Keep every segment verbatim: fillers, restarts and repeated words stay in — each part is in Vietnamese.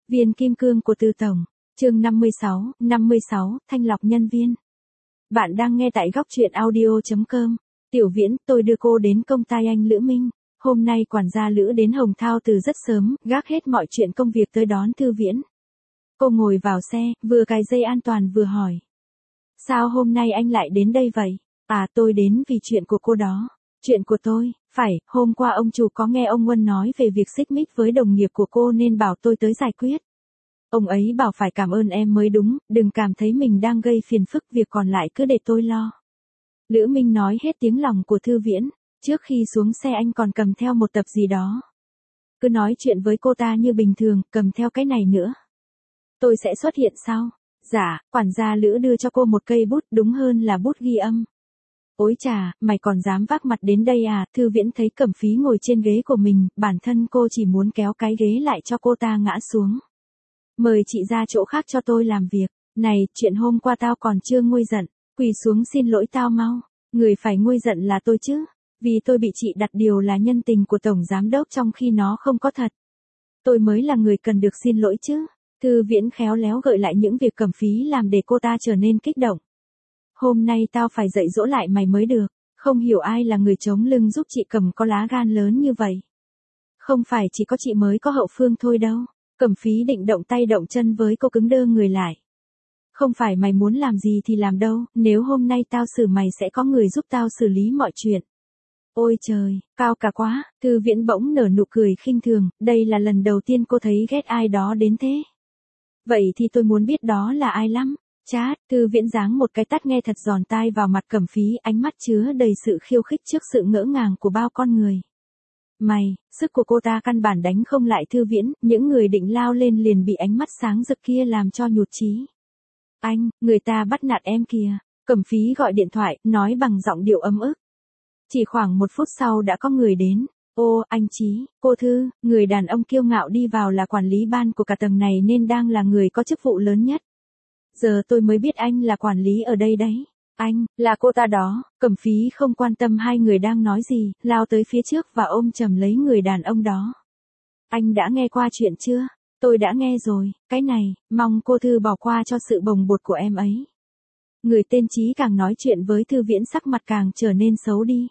Viên kim cương của Từ Tổng, chương năm mươi sáu, năm mươi sáu, thanh lọc nhân viên. Bạn đang nghe tại góc truyện audio chấm com. Tiểu Viễn, tôi đưa cô đến công ty anh Lữ Minh. Hôm nay quản gia Lữ đến Hồng Thao từ rất sớm, gác hết mọi chuyện công việc tới đón Thư Viễn. Cô ngồi vào xe, vừa cài dây an toàn vừa hỏi. Sao hôm nay anh lại đến đây vậy? À, tôi đến vì chuyện của cô đó. Chuyện của tôi, phải, hôm qua ông chủ có nghe ông Huân nói về việc xích mích với đồng nghiệp của cô nên bảo tôi tới giải quyết. Ông ấy bảo phải cảm ơn em mới đúng, đừng cảm thấy mình đang gây phiền phức, việc còn lại cứ để tôi lo. Lữ Minh nói hết tiếng lòng của Thư Viễn, trước khi xuống xe anh còn cầm theo một tập gì đó. Cứ nói chuyện với cô ta như bình thường, cầm theo cái này nữa. Tôi sẽ xuất hiện sau. Dạ, quản gia Lữ đưa cho cô một cây bút, đúng hơn là bút ghi âm. Ôi chà, mày còn dám vác mặt đến đây à? Thư Viễn thấy Cẩm Phí ngồi trên ghế của mình, bản thân cô chỉ muốn kéo cái ghế lại cho cô ta ngã xuống. Mời chị ra chỗ khác cho tôi làm việc. Này, chuyện hôm qua tao còn chưa nguôi giận, quỳ xuống xin lỗi tao mau. Người phải nguôi giận là tôi chứ, vì tôi bị chị đặt điều là nhân tình của tổng giám đốc trong khi nó không có thật. Tôi mới là người cần được xin lỗi chứ. Thư Viễn khéo léo gợi lại những việc Cẩm Phí làm để cô ta trở nên kích động. Hôm nay tao phải dạy dỗ lại mày mới được, không hiểu ai là người chống lưng giúp chị Cẩm có lá gan lớn như vậy. Không phải chỉ có chị mới có hậu phương thôi đâu. Cẩm Phí định động tay động chân với cô, cứng đơ người lại. Không phải mày muốn làm gì thì làm đâu, nếu hôm nay tao xử mày sẽ có người giúp tao xử lý mọi chuyện. Ôi trời, cao cả quá. Thư Viễn bỗng nở nụ cười khinh thường, đây là lần đầu tiên cô thấy ghét ai đó đến thế. Vậy thì tôi muốn biết đó là ai lắm. Chát, Thư Viễn giáng một cái tát nghe thật giòn tai vào mặt Cẩm Phí, ánh mắt chứa đầy sự khiêu khích trước sự ngỡ ngàng của bao con người. Mày, sức của cô ta căn bản đánh không lại Thư Viễn, những người định lao lên liền bị ánh mắt sáng rực kia làm cho nhụt chí. Anh, người ta bắt nạt em kìa. Cẩm Phí gọi điện thoại, nói bằng giọng điệu ấm ức. Chỉ khoảng một phút sau đã có người đến. Ô, anh Chí, cô Thư, người đàn ông kiêu ngạo đi vào là quản lý ban của cả tầng này nên đang là người có chức vụ lớn nhất. Giờ tôi mới biết anh là quản lý ở đây đấy. Anh, là cô ta đó. Cẩm Phí không quan tâm hai người đang nói gì, lao tới phía trước và ôm chầm lấy người đàn ông đó. Anh đã nghe qua chuyện chưa? Tôi đã nghe rồi, cái này, mong cô Thư bỏ qua cho sự bồng bột của em ấy. Người tên Chí càng nói chuyện với Thư Viễn sắc mặt càng trở nên xấu đi.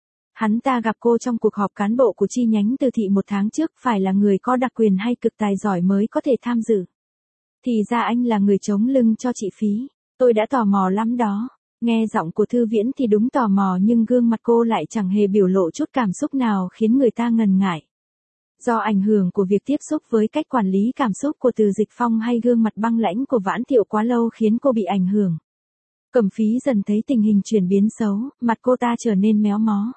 Hắn ta gặp cô trong cuộc họp cán bộ của chi nhánh Từ Thị một tháng trước, phải là người có đặc quyền hay cực tài giỏi mới có thể tham dự. Thì ra anh là người chống lưng cho chị Phí. Tôi đã tò mò lắm đó. Nghe giọng của Thư Viễn thì đúng tò mò, nhưng gương mặt cô lại chẳng hề biểu lộ chút cảm xúc nào khiến người ta ngần ngại. Do ảnh hưởng của việc tiếp xúc với cách quản lý cảm xúc của Từ Dịch Phong hay gương mặt băng lãnh của Vãn Thiệu quá lâu khiến cô bị ảnh hưởng. Cẩm Phí dần thấy tình hình chuyển biến xấu, mặt cô ta trở nên méo mó.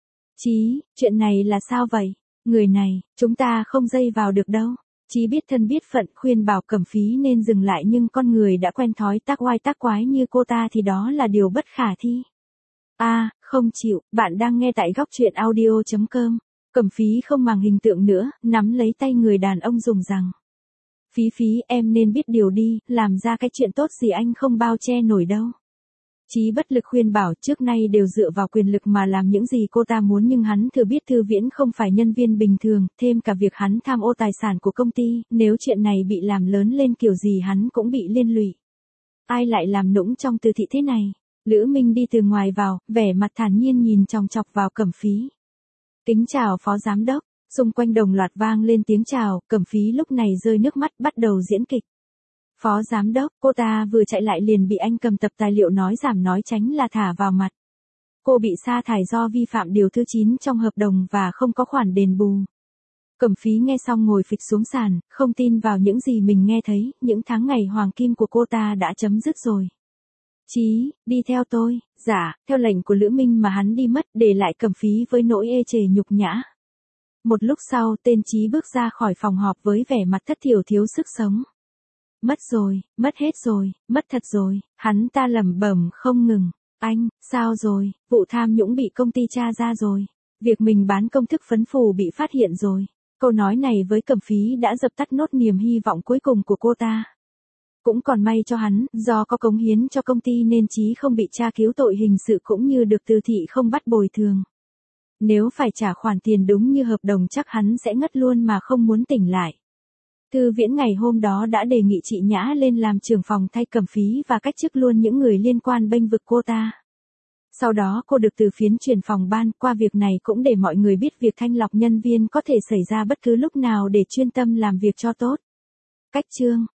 Chí, chuyện này là sao vậy? Người này, chúng ta không dây vào được đâu. Chí biết thân biết phận, khuyên bảo Cẩm Phí nên dừng lại, nhưng con người đã quen thói tác oai tác quái như cô ta thì đó là điều bất khả thi. A, à, không chịu, bạn đang nghe tại góc truyện audio chấm com. Cẩm Phí không màng hình tượng nữa, nắm lấy tay người đàn ông dùng rằng. Phí Phí, em nên biết điều đi, làm ra cái chuyện tốt gì anh không bao che nổi đâu. Chí bất lực khuyên bảo, trước nay đều dựa vào quyền lực mà làm những gì cô ta muốn, nhưng hắn thừa biết Thư Viễn không phải nhân viên bình thường, thêm cả việc hắn tham ô tài sản của công ty, nếu chuyện này bị làm lớn lên kiểu gì hắn cũng bị liên lụy. Ai lại làm nũng trong Từ Thị thế này? Lữ Minh đi từ ngoài vào, vẻ mặt thản nhiên nhìn chòng chọc vào Cẩm Phí. Kính chào phó giám đốc. Xung quanh đồng loạt vang lên tiếng chào, Cẩm Phí lúc này rơi nước mắt bắt đầu diễn kịch. Phó giám đốc, cô ta vừa chạy lại liền bị anh cầm tập tài liệu nói giảm nói tránh là thả vào mặt. Cô bị sa thải do vi phạm điều thứ chín trong hợp đồng và không có khoản đền bù. Cẩm Phí nghe xong ngồi phịch xuống sàn, không tin vào những gì mình nghe thấy, những tháng ngày hoàng kim của cô ta đã chấm dứt rồi. Chí, đi theo tôi. Dạ, theo lệnh của Lữ Minh mà hắn đi mất, để lại Cẩm Phí với nỗi ê chề nhục nhã. Một lúc sau, tên Chí bước ra khỏi phòng họp với vẻ mặt thất thiểu thiếu sức sống. Mất rồi, mất hết rồi, mất thật rồi, hắn ta lẩm bẩm không ngừng. Anh, sao rồi? Vụ tham nhũng bị công ty tra ra rồi. Việc mình bán công thức phấn phủ bị phát hiện rồi. Câu nói này với Cẩm Phí đã dập tắt nốt niềm hy vọng cuối cùng của cô ta. Cũng còn may cho hắn, do có cống hiến cho công ty nên Chí không bị tra cứu tội hình sự cũng như được Từ Thị không bắt bồi thường. Nếu phải trả khoản tiền đúng như hợp đồng chắc hắn sẽ ngất luôn mà không muốn tỉnh lại. Thư Viễn ngày hôm đó đã đề nghị chị Nhã lên làm trưởng phòng thay Cẩm Phí và cách chức luôn những người liên quan bênh vực cô ta. Sau đó cô được từ phiến chuyển phòng ban, qua việc này cũng để mọi người biết việc thanh lọc nhân viên có thể xảy ra bất cứ lúc nào để chuyên tâm làm việc cho tốt. Cách chương